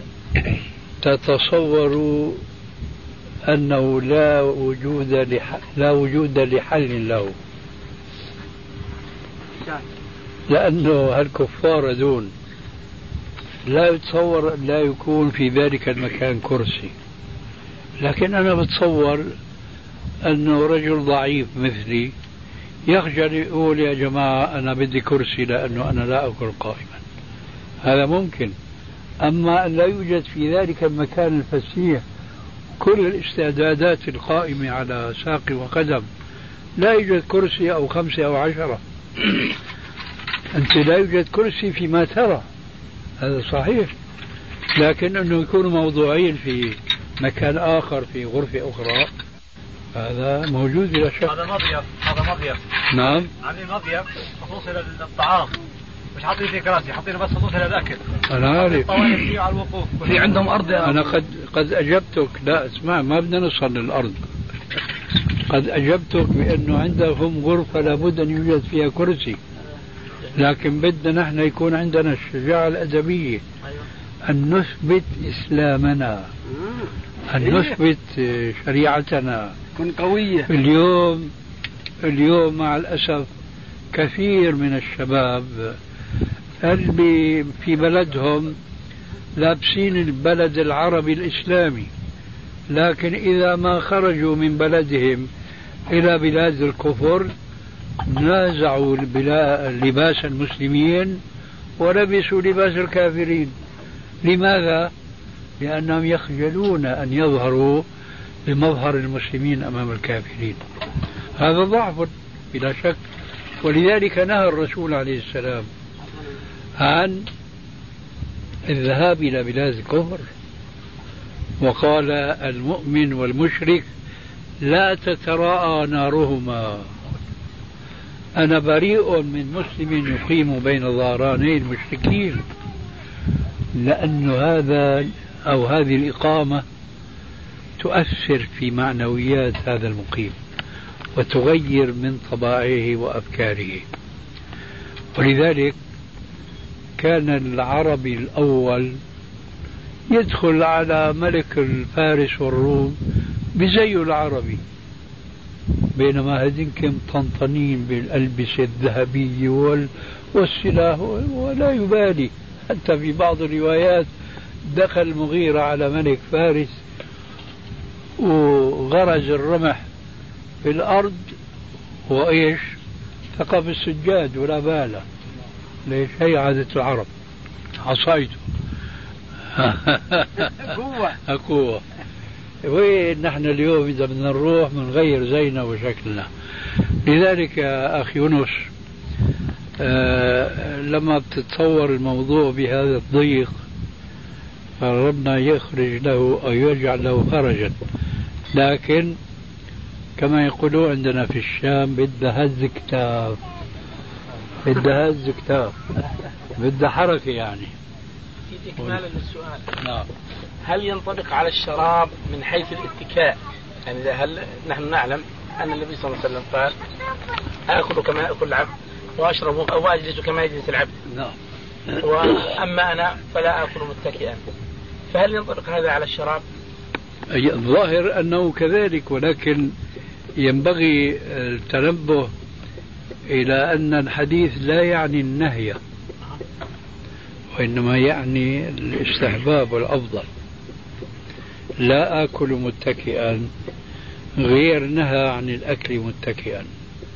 تتصوروا أنه لا وجود لحل له، لأنه هالكفار دون لا يتصور أن لا يكون في ذلك المكان كرسي. لكن أنا بتصور أنه رجل ضعيف مثلي يخجل يقول يا جماعة أنا بدي كرسي لأنه أنا لا أكل قائما. هذا ممكن. أما أن لا يوجد في ذلك المكان الفسيح كل الاستعدادات القائمة على ساق وقدم، لا يوجد كرسي أو 5 أو 10. أنت لا يوجد كرسي فيما ترى، هذا صحيح، لكن أنه يكونوا موضوعين في مكان آخر في غرفة أخرى هذا موجود بلا شك. هذا مضيف. نعم. عندي مضيف خصوصي للطعام، مش حاطين فيه كراسي، حاطين بس خصوصي للأكل. أنا عارف. طوائف فيه على الوقوف. في عندهم أرض. أنا قد أجبتك، لا اسمع، ما بدنا نوصل للأرض. قد أجبتك بأنه عندهم غرفة لابد أن يوجد فيها كرسي، لكن بدنا نحن يكون عندنا الشجاعة الأدبية أن نثبت إسلامنا، أن نثبت شريعتنا، كن قوية. اليوم مع الأسف كثير من الشباب اللي في بلدهم لابسين البلد العربي الإسلامي، لكن إذا ما خرجوا من بلدهم إلى بلاد الكفر نازعوا لباس المسلمين ولبسوا لباس الكافرين. لماذا؟ لأنهم يخجلون أن يظهروا بمظهر المسلمين أمام الكافرين. هذا ضعف بلا شك، ولذلك نهى الرسول عليه السلام عن الذهاب إلى بلاد الكفر، وقال المؤمن والمشرك لا تتراءى نارهما. أنا بريء من مسلم يقيم بين ظهراني المشركين، لأن هذا أو هذه الإقامة تؤثر في معنويات هذا المقيم وتغير من طبائعه وأفكاره. ولذلك كان العربي الأول يدخل على ملك الفارس والروم بزي العربي، بينما هذين مطنطنين بالألبسة الذهبية والسلاح ولا يبالي. حتى في بعض الروايات دخل المغيرة على ملك فارس وغرز الرمح في الأرض وإيش ثقب السجاد ولا باله. ليش؟ هي عادة العرب، عصايته قوة. وين نحن اليوم إذا بدنا نروح بنغير زينا وشكلنا. لذلك يا أخي يونس لما بتتصور الموضوع بهذا الضيق فربنا يخرج له أو يجعل له فرجا، لكن كما يقولون عندنا في الشام بدها هز كتاف، بدها هز كتاف، بدها حركة يعني. إكمالا للسؤال، نعم، هل ينطبق على الشراب من حيث الاتكاء؟ يعني هل نحن نعلم أن النبي صلى الله عليه وسلم قال آكل كما يأكل العبد وأشرب أو أجلس كما يجلس العبد، نعم، وأما أنا فلا آكل متكئا، فهل ينطبق هذا على الشراب؟ الظاهر أنه كذلك، ولكن ينبغي التنبه إلى أن الحديث لا يعني النهي، وإنما يعني الاستحباب والأفضل. لا آكل متكئا غير نهى عن الأكل متكئا.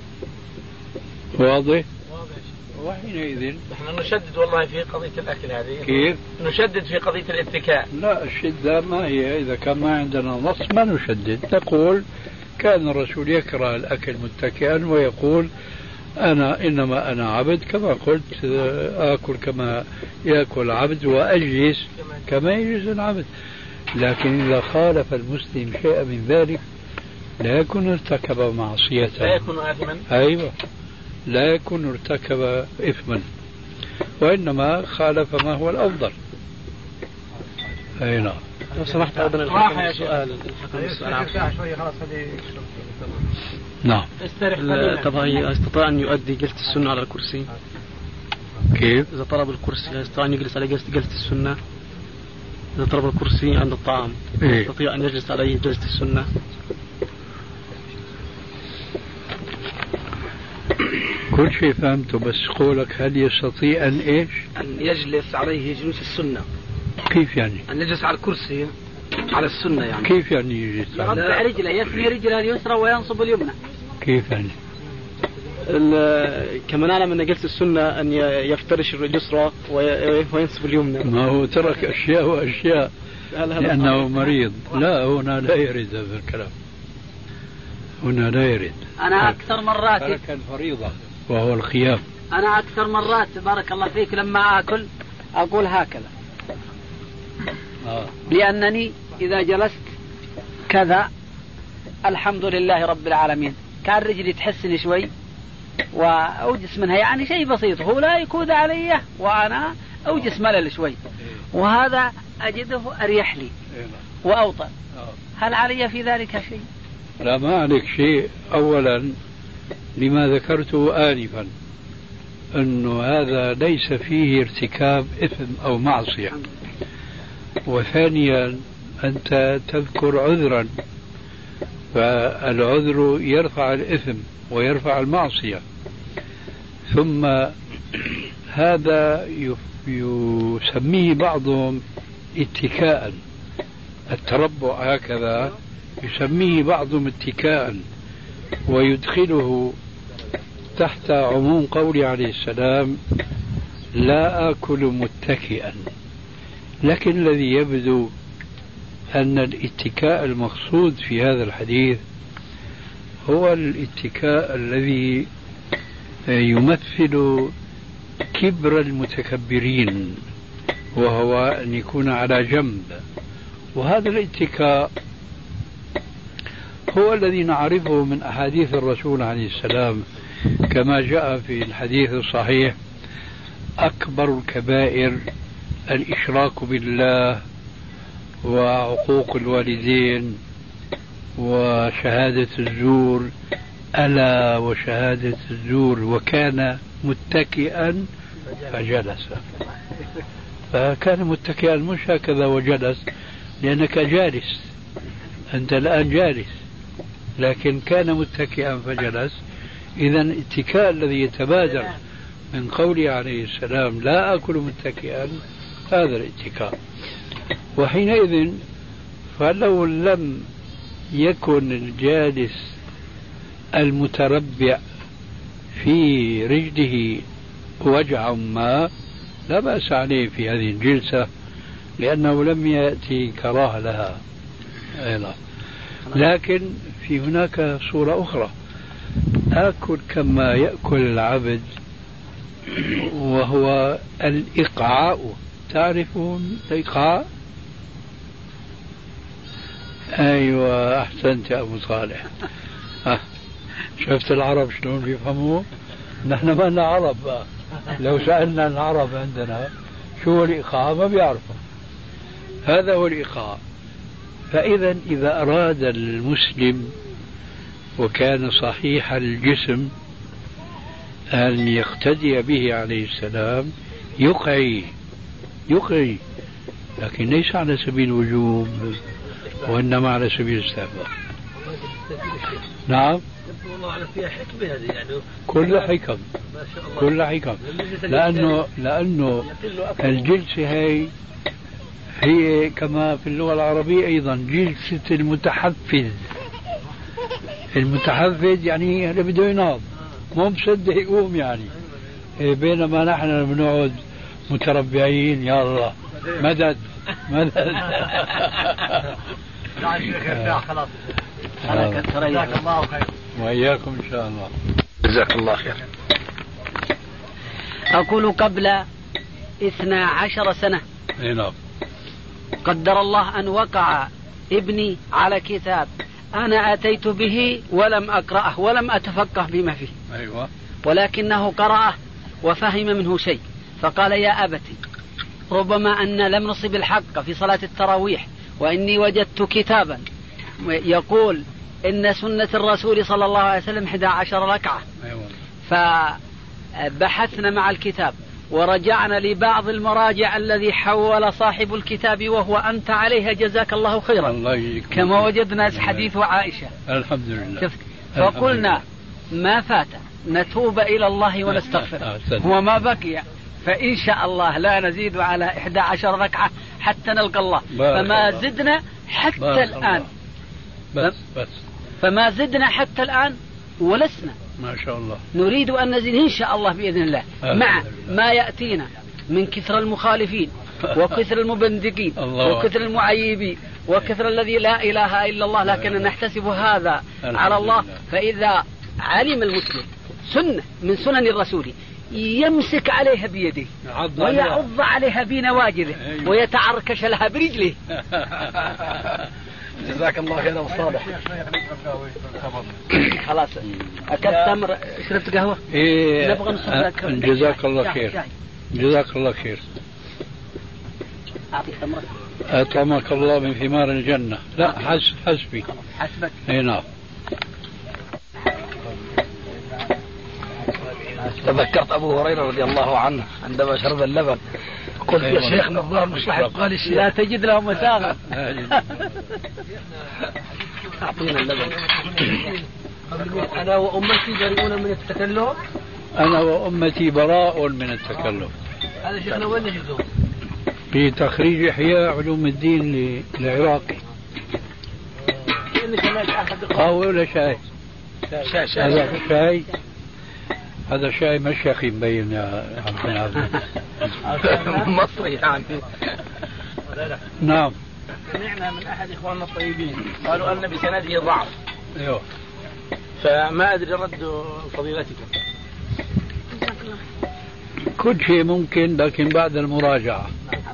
واضح؟ وحينئذ نحن نشدد والله في قضية الأكل هذه. كيف؟ نشدد في قضية الاتكاء. لا، الشدة ما هي، إذا كان ما عندنا نص ما نشدد، نقول كان الرسول يكره الأكل متكئا ويقول إنما أنا عبد، كما قلت آكل كما يأكل عبد وأجلس كما يجلس العبد. لكن إذا خالف المسلم شيئا من ذلك لا يكون ارتكب معصية، لا يكون آثما. أيوة، لا يكون ارتكب إثما، وإنما خالف ما هو الأفضل. أي نعم. لو سمحت أيضا الحكم سؤال. نعم. طبعا استطاع أن يؤدي جلسة السنة على الكرسي؟ كيف؟ إذا طلب الكرسي يستطيع أن يجلس على جلسة السنة؟ إذا طلب الكرسي عند الطعام يستطيع أن يجلس عليه جلسة السنة؟ كل شيء فهمته، بس قولك هل يستطيع أن إيش؟ أن يجلس عليه جلوس السنة. كيف يعني؟ أن يجلس على الكرسي على السنة يعني. كيف يعني يجلس؟ يرفع رجله، يثني رجله اليسرى وينصب اليمنى. كيف يعني؟ كما نعلم أن جلسة السنة أن يفترش اليسرى وينصب اليمنى. ما هو ترك أشياء وأشياء. لأنه مريض. لا، هنا لا يرد هذا الكلام، هنا لا يرد. أنا أكثر مرات ترك الفريضة وهو الخيام. أنا أكثر مرات بارك الله فيك لما آكل أقول هكذا، لأنني إذا جلست كذا الحمد لله رب العالمين، كان رجلي تحسني شوي وأوجس منها، يعني شيء بسيط، هو لا يكود علي وأنا أوجس ملل شوي، وهذا أجده أريح لي وأوطن. هل علي في ذلك شيء؟ لا، ما عليك شيء. أولا لما ذكرته آنفا أنه هذا ليس فيه ارتكاب إثم أو معصية. وثانيا أنت تذكر عذرا، فالعذر يرفع الإثم ويرفع المعصية. ثم هذا يسميه بعضهم اتكاء، التربع هكذا يسميه بعضهم اتكاء، ويدخله تحت عموم قول عليه السلام لا آكل متكئا. لكن الذي يبدو أن الاتكاء المقصود في هذا الحديث هو الاتكاء الذي يمثل كبر المتكبرين، وهو أن يكون على جنب. وهذا الاتكاء هو الذي نعرفه من أحاديث الرسول عليه السلام، كما جاء في الحديث الصحيح: أكبر الكبائر الإشراك بالله وعقوق الوالدين وشهادة الزور، ألا وشهادة الزور. وكان متكئا فجلس. فكان متكئا مش هكذا وجلس، لأنك جالس، أنت الآن جالس، لكن كان متكئا فجلس. إذا الاتكاء الذي يتبادر من قوله عليه السلام لا أكل متكئا، هذا الاتكاء. وحينئذ فلو لم يكن الجالس المتربع في رجله وجع ما، لا بأس عليه في هذه الجلسة، لأنه لم يأتي كراهة لها. لكن في هناك صورة أخرى: آكل كما يأكل العبد، وهو الإقعاء. تعرفون الإقعاء؟ أيوة، أحسنت يا أبو صالح. شفت العرب شلون بيفهموه؟ نحن ما لنا عرب بقى. لو سألنا العرب عندنا شو الإقعاء ما بيعرفوا. هذا هو الإقعاء. فإذا إذا أراد المسلم وكان صحيح الجسم أن يقتدي به عليه السلام يقعي، لكن ليس على سبيل الوجوب، وإنما على سبيل الاستحباب. نعم، والله فيها حكمة هذه، يعني كل حكم لأنه الجلسة هي كما في اللغة العربية أيضا جلسة المتحفز يعني اللي بده ينام، مو مصدق يقوم يعني. بينما نحن بنقعد متربعين، يا الله مدد. خلاص. جزاك الله خير. وإياكم إن شاء الله. جزاك الله خير. أقول قبل 12 سنة قدر الله أن وقع ابني على كتاب أنا أتيت به ولم أقرأه ولم أتفقه بما فيه. أيوة. ولكنه قرأه وفهم منه شيء، فقال: يا أبتي، ربما أن لم نصب الحق في صلاة التراويح، وإني وجدت كتابا يقول إن سنة الرسول صلى الله عليه وسلم 11 ركعة. أيوة. فبحثنا مع الكتاب ورجعنا لبعض المراجع الذي حول صاحب الكتاب وهو أنت عليها، جزاك الله خيرا. الله كما وجدنا حديث عائشة. الحمد لله. شفت؟ فقلنا ما فات نتوب إلى الله ونستغفر، وما بقي فإن شاء الله لا نزيد على 11 ركعة حتى نلقى الله. فما زدنا حتى الآن. بس فما زدنا حتى الآن ولسنا ما شاء الله نريد أن نزيد إن شاء الله بإذن الله، مع ما يأتينا من كثر المخالفين وكثر المبندقين وكثر المعيبين وكثر الذي لا إله إلا الله، لكن نحتسب هذا على الله. فإذا علم المسلم سنة من سنن الرسول يمسك عليها بيده ويعض عليها بنواجذه ويتعركش لها برجله. جزاك الله خير أبو صالح. خلاص أكلت تمر، شربت قهوة؟ إيه نبغى نصبك. جزاك الله خير. جزاك الله خير. أعطيك تمرة. أطعمك الله من ثمار الجنة. لا حسبي. حسبك. اي نعم. تذكرت أبو هريرة رضي الله عنه عندما شرب اللبن قلت يا شيخنا الظاهر مش راح يبقى لي الشيخ. لا تجد له مساغة. أعطينا اللبن. أنا وأمتي بريئون من التكلم. أنا وأمتي براء من التكلم. هذا شيخنا وين نجده؟ في تخريج إحياء علوم الدين للعراقي. قهوة ولا شاي؟ هذا شاي. هذا شاي مشيخي مبين يا عبد مصري يعني. نعم. سمعنا من أحد إخواننا الطيبين قالوا أن بسنده ضعف. أيوه. فما أدري رد فضيلتكم. كل شيء ممكن لكن بعد المراجعة،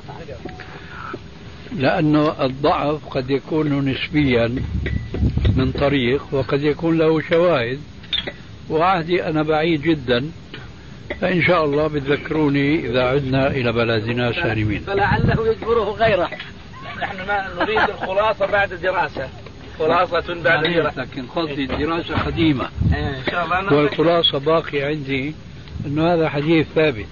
لأنه الضعف قد يكون نسبيا من طريق وقد يكون له شواهد، وعهدي أنا بعيد جدا، فإن شاء الله بتذكروني إذا عدنا إلى بلدنا سالمين. فلعله يجبره غيره. نحن ما نريد الخلاصة بعد الدراسة، خلاصة بعد الدراسة، لكن قصدي الدراسة قديمة إن شاء الله. والخلاصة باقي عندي أنه هذا حديث ثابت.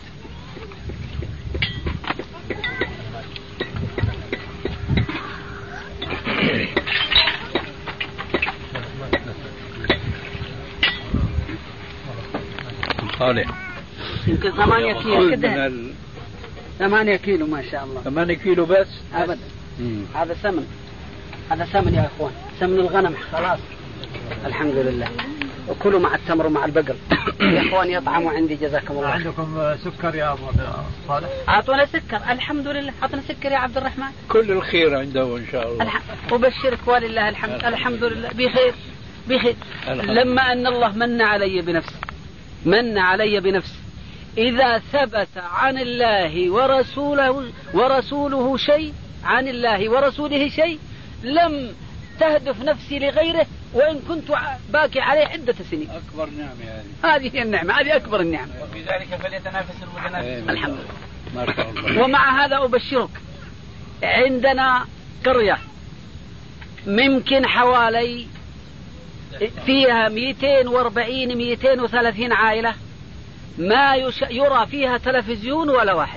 صالح يمكن 8 كيلو كده. 8 كيلو ما شاء الله. 8 كيلو بس أبدا. هذا سمن، هذا سمن يا إخوان، سمن الغنم خلاص. الحمد لله. وكلوا مع التمر ومع البقر. يا إخوان يطعموا عندي جزاكم الله. عندكم سكر يا أبو صالح؟ أعطونا سكر الحمد لله. أعطونا سكر يا عبد الرحمن. كل الخير عنده إن شاء الله. وبشرك ولله الحمد. الحمد لله بخير بخير. لما أن الله من علي بنفسه، من علي بنفسه إذا ثبت عن الله ورسوله شيء، عن الله ورسوله شيء، لم تهدف نفسي لغيره وإن كنت باقي عليه عدة سنين. أكبر نعمة هذه هي النعمة، هذه أكبر النعمة. وفي ذلك فليتنافس المتنافسون. الحمد لله. ما شاء الله. ومع هذا أبشرك عندنا قرية ممكن حوالي فيها 240-230 عائلة، ما يرى فيها تلفزيون ولا واحد.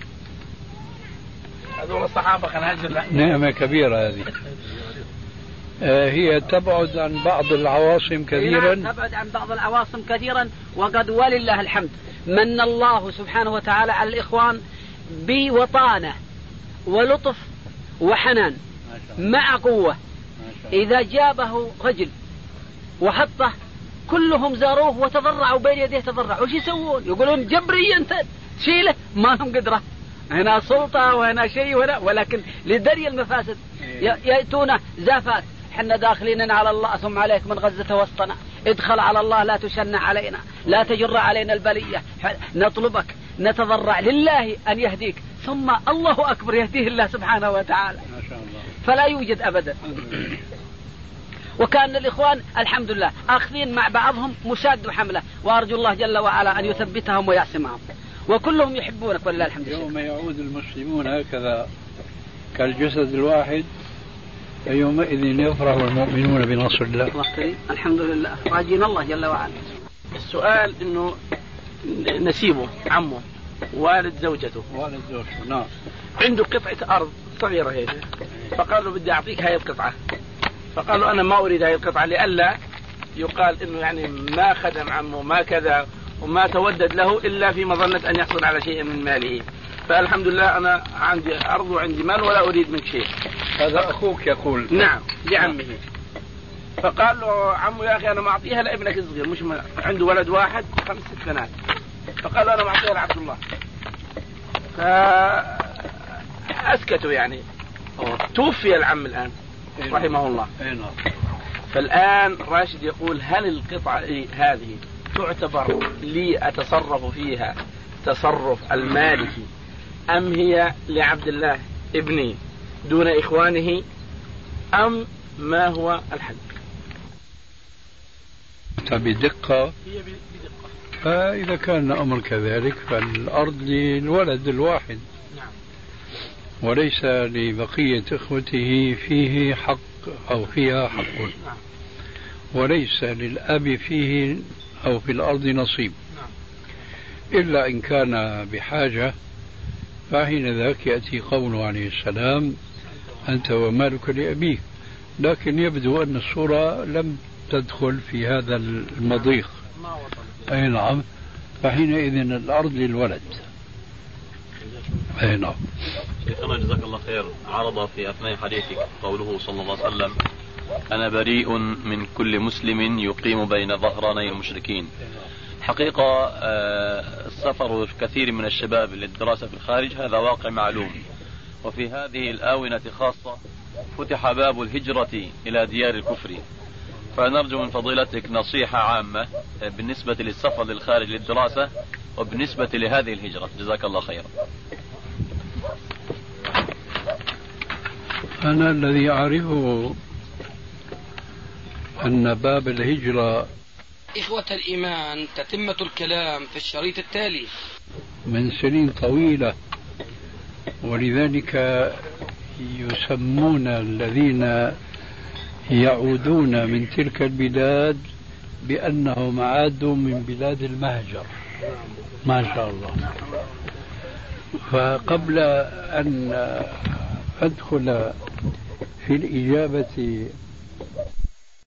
هذول الصحابة كان هجر. نعمة كبيرة هذه. هي تبعد عن بعض العواصم كثيرا. تبعد عن بعض العواصم كثيرا، وقد ولله الحمد من الله سبحانه وتعالى على الإخوان بوطانة ولطف وحنان مع قوة. إذا جابه رجل وحطه كلهم زاروه وتضرعوا بين يديه، تضرعوا. وش يسوون؟ يقولون جبري أنت شيله، ما لهم قدرة. هنا سلطة وهنا شيء وهنا، ولكن لدري المفاسد يأتون زافات. حنا داخلين على الله، ثم عليك من غزة وسطنا، ادخل على الله لا تشنع علينا، لا تجر علينا البلية، نطلبك نتضرع لله أن يهديك، ثم الله أكبر يهديه الله سبحانه وتعالى. ما شاء الله. فلا يوجد أبدا. وكان الإخوان الحمد لله آخذين مع بعضهم مشاد وحملة، وأرجو الله جل وعلا أن يثبتهم ويعصمهم، وكلهم يحبونك ولله الحمد لله. يوم يعود المسلمون هكذا كالجسد الواحد فيومئذ يفرح المؤمنون بنصر الله. الحمد لله، راجين الله جل وعلا. السؤال إنه نسيبه عمه والد زوجته نعم، عنده قطعة أرض صغيرة هيك، فقال له بدي أعطيك هاي القطعة، فقال له أنا ما أريد هاي القطعة لئلا يقال إنه يعني ما خدم عمه ما كذا وما تودد له إلا في مظنة أن يحصل على شيء من ماله. فالحمد لله أنا عندي أرض وعندي مال ولا أريد منك شيء. هذا أخوك يقول. نعم لعمه. فقال له عمه يا أخي أنا معطيها لابنك الصغير، مش عنده ولد واحد 5 بنات، فقال له أنا معطيها لعبد الله. أسكتوا يعني. توفي العم الآن رحمه الله. فالآن راشد يقول هل القطعة هذه تعتبر لي أتصرف فيها تصرف المالكي أم هي لعبد الله ابني دون إخوانه أم ما هو الحل؟ بدقة. فإذا كان الأمر كذلك فالأرض للولد الواحد وليس لبقية إخوته فيه حق أو فيها حق، وليس للأب فيه أو في الأرض نصيب، إلا إن كان بحاجة، فحين ذاك يأتي قوله عليه السلام أنت ومالك لأبيك. لكن يبدو أن الصورة لم تدخل في هذا المضيق. أي نعم. فحينئذ الأرض للولد. أي نعم. شيخنا جزاك الله خير، عرض في أثناء حديثك قوله صلى الله عليه وسلم أنا بريء من كل مسلم يقيم بين ظهراني المشركين. حقيقة السفر كثير من الشباب للدراسة في الخارج هذا واقع معلوم، وفي هذه الآونة خاصة فتح باب الهجرة إلى ديار الكفر، فنرجو من فضيلتك نصيحة عامة بالنسبة للسفر للخارج للدراسة وبالنسبة لهذه الهجرة. جزاك الله خيرا. أنا الذي أعرفه أن باب الهجرة إخوة الإيمان تتمة الكلام في الشريط التالي من سنين طويلة، ولذلك يسمون الذين يعودون من تلك البلاد بأنهم عادوا من بلاد المهجر. ما شاء الله. فقبل أن أدخل في الإجابة